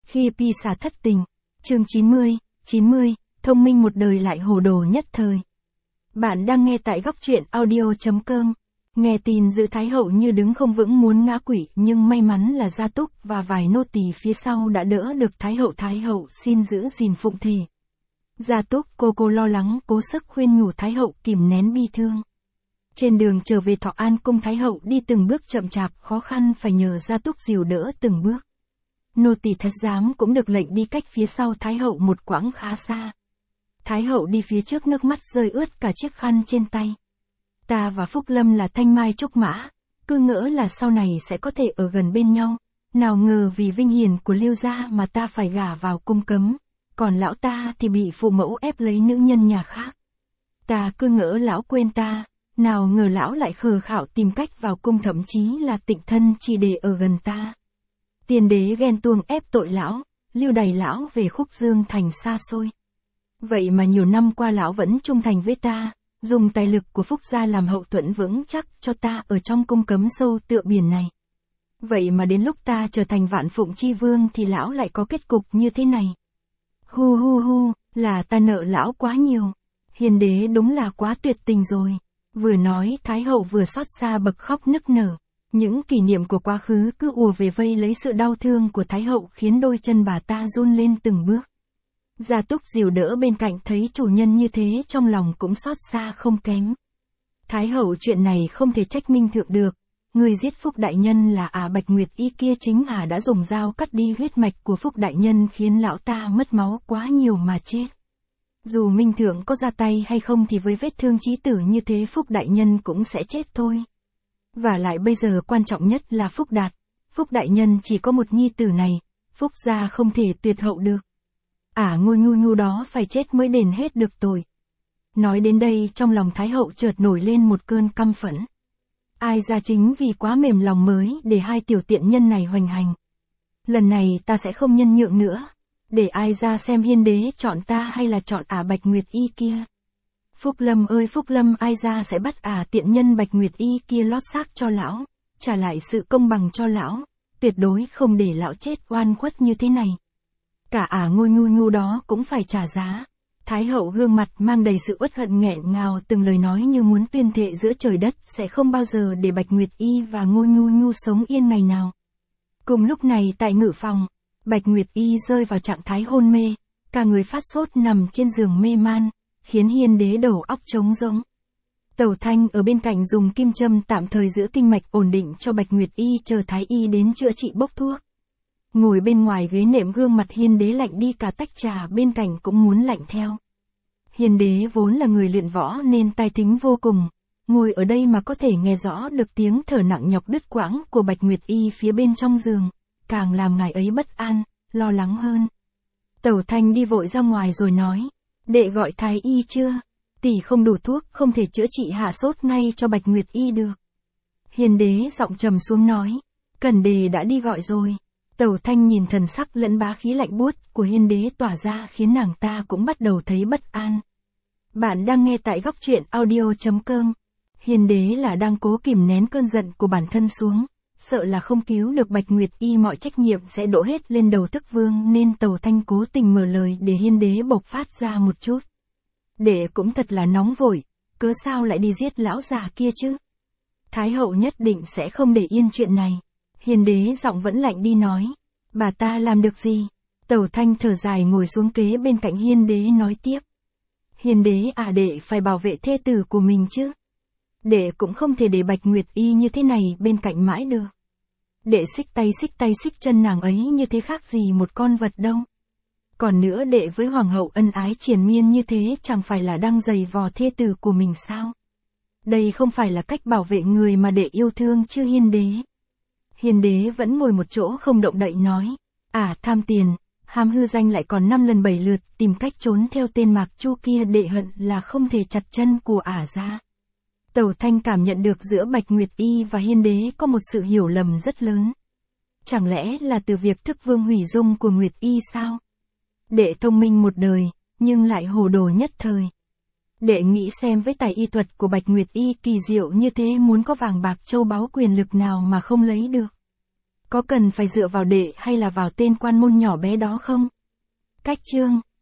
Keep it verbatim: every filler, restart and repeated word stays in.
Khi Pi xà thất tình. Chương chín mươi, chín mươi, thông minh một đời lại hồ đồ nhất thời. Bạn đang nghe tại góc truyện audio chấm com. Nghe tin giữ Thái hậu như đứng không vững muốn ngã quỵ, nhưng may mắn là Gia Túc và vài nô tỳ phía sau đã đỡ được Thái hậu. Thái hậu xin giữ gìn phụng thề. Gia Túc cô cô lo lắng cố sức khuyên nhủ Thái hậu kìm nén bi thương. Trên đường trở về Thọ An cung, Thái hậu đi từng bước chậm chạp khó khăn, phải nhờ Gia Túc dìu đỡ từng bước. Nô tỳ thái giám cũng được lệnh đi cách phía sau Thái hậu một quãng khá xa. Thái hậu đi phía trước, nước mắt rơi ướt cả chiếc khăn trên tay. Ta và Phúc Lâm là thanh mai trúc mã, cứ ngỡ là sau này sẽ có thể ở gần bên nhau, nào ngờ vì vinh hiển của Liêu gia mà ta phải gả vào cung cấm, còn lão ta thì bị phụ mẫu ép lấy nữ nhân nhà khác. Ta cứ ngỡ lão quên ta, nào ngờ lão lại khờ khạo tìm cách vào cung, thậm chí là tịnh thân chỉ để ở gần ta. Tiên đế ghen tuông ép tội lão, lưu đày lão về Khúc Dương thành xa xôi. Vậy mà nhiều năm qua lão vẫn trung thành với ta, dùng tài lực của Phúc gia làm hậu thuẫn vững chắc cho ta ở trong cung cấm sâu tựa biển này. Vậy mà đến lúc ta trở thành Vạn Phụng chi vương thì lão lại có kết cục như thế này. Hu hu hu, là ta nợ lão quá nhiều. Hiền đế đúng là quá tuyệt tình rồi. Vừa nói Thái hậu vừa xót xa bật khóc nức nở. Những kỷ niệm của quá khứ cứ ùa về vây lấy sự đau thương của Thái hậu, khiến đôi chân bà ta run lên từng bước. Gia Túc dìu đỡ bên cạnh thấy chủ nhân như thế, trong lòng cũng xót xa không kém. Thái hậu, chuyện này không thể trách Minh Thượng được. Người giết Phúc đại nhân là ả Bạch Nguyệt Y kia, chính ả đã dùng dao cắt đi huyết mạch của Phúc đại nhân, khiến lão ta mất máu quá nhiều mà chết. Dù Minh Thượng có ra tay hay không thì với vết thương chí tử như thế Phúc đại nhân cũng sẽ chết thôi. Và lại bây giờ quan trọng nhất là Phúc Đạt. Phúc đại nhân chỉ có một nhi tử này, Phúc gia không thể tuyệt hậu được. Ả à, ngôi ngu ngu đó phải chết mới đền hết được tội. Nói đến đây trong lòng Thái hậu chợt nổi lên một cơn căm phẫn. Ai ra chính vì quá mềm lòng mới để hai tiểu tiện nhân này hoành hành. Lần này ta sẽ không nhân nhượng nữa. Để ai ra xem hiên đế chọn ta hay là chọn ả Bạch Nguyệt Y kia. Phúc Lâm ơi Phúc Lâm, ai ra sẽ bắt ả tiện nhân Bạch Nguyệt Y kia lót xác cho lão, trả lại sự công bằng cho lão, tuyệt đối không để lão chết oan khuất như thế này. Cả ả ngôi ngu ngu đó cũng phải trả giá. Thái hậu gương mặt mang đầy sự uất hận, nghẹn ngào từng lời nói như muốn tuyên thệ giữa trời đất sẽ không bao giờ để Bạch Nguyệt Y và ngôi ngu ngu sống yên ngày nào. Cùng lúc này tại ngự phòng, Bạch Nguyệt Y rơi vào trạng thái hôn mê, cả người phát sốt nằm trên giường mê man, khiến hiên đế đầu óc trống rỗng. Tẩu Thanh ở bên cạnh dùng kim châm tạm thời giữ kinh mạch ổn định cho Bạch Nguyệt Y, chờ Thái y đến chữa trị bốc thuốc. Ngồi bên ngoài ghế nệm, gương mặt hiên đế lạnh đi, cả tách trà bên cạnh cũng muốn lạnh theo. Hiên đế vốn là người luyện võ nên tai thính vô cùng, ngồi ở đây mà có thể nghe rõ được tiếng thở nặng nhọc đứt quãng của Bạch Nguyệt Y phía bên trong giường, càng làm ngài ấy bất an, lo lắng hơn. Tẩu Thanh đi vội ra ngoài rồi nói, đệ gọi Thái y chưa? Tỷ không đủ thuốc, không thể chữa trị hạ sốt ngay cho Bạch Nguyệt Y được. Hiên đế giọng trầm xuống nói, Cẩn đề đã đi gọi rồi. Tẩu Thanh nhìn thần sắc lẫn bá khí lạnh buốt của hiên đế tỏa ra khiến nàng ta cũng bắt đầu thấy bất an. Bạn đang nghe tại góc truyện audio chấm com. Hiên đế là đang cố kìm nén cơn giận của bản thân xuống, sợ là không cứu được Bạch Nguyệt Y mọi trách nhiệm sẽ đổ hết lên đầu Tức Vương, nên Tẩu Thanh cố tình mở lời để hiên đế bộc phát ra một chút. Đệ cũng thật là nóng vội, cớ sao lại đi giết lão già kia chứ? Thái hậu nhất định sẽ không để yên chuyện này. Hiên đế giọng vẫn lạnh đi nói, bà ta làm được gì? Tẩu Thanh thở dài ngồi xuống kế bên cạnh hiên đế nói tiếp. Hiên đế à, đệ phải bảo vệ thê tử của mình chứ. Đệ cũng không thể để Bạch Nguyệt Y như thế này bên cạnh mãi được. Đệ xích tay xích tay xích chân nàng ấy như thế khác gì một con vật đâu. Còn nữa, đệ với hoàng hậu ân ái triền miên như thế chẳng phải là đang giày vò thê tử của mình sao? Đây không phải là cách bảo vệ người mà đệ yêu thương chứ hiên đế. Hiên đế vẫn ngồi một chỗ không động đậy nói, à tham tiền, ham hư danh, lại còn năm lần bảy lượt tìm cách trốn theo tên Mạc Chu kia, đệ hận là không thể chặt chân của ả ra. Tẩu Thanh cảm nhận được giữa Bạch Nguyệt Y và hiên đế có một sự hiểu lầm rất lớn. Chẳng lẽ là từ việc Thức Vương hủy dung của Nguyệt Y sao? Đệ thông minh một đời, nhưng lại hồ đồ nhất thời. Đệ nghĩ xem với tài y thuật của Bạch Nguyệt Y kỳ diệu như thế, muốn có vàng bạc châu báu quyền lực nào mà không lấy được. Có cần phải dựa vào đệ hay là vào tên quan môn nhỏ bé đó không? Cách chương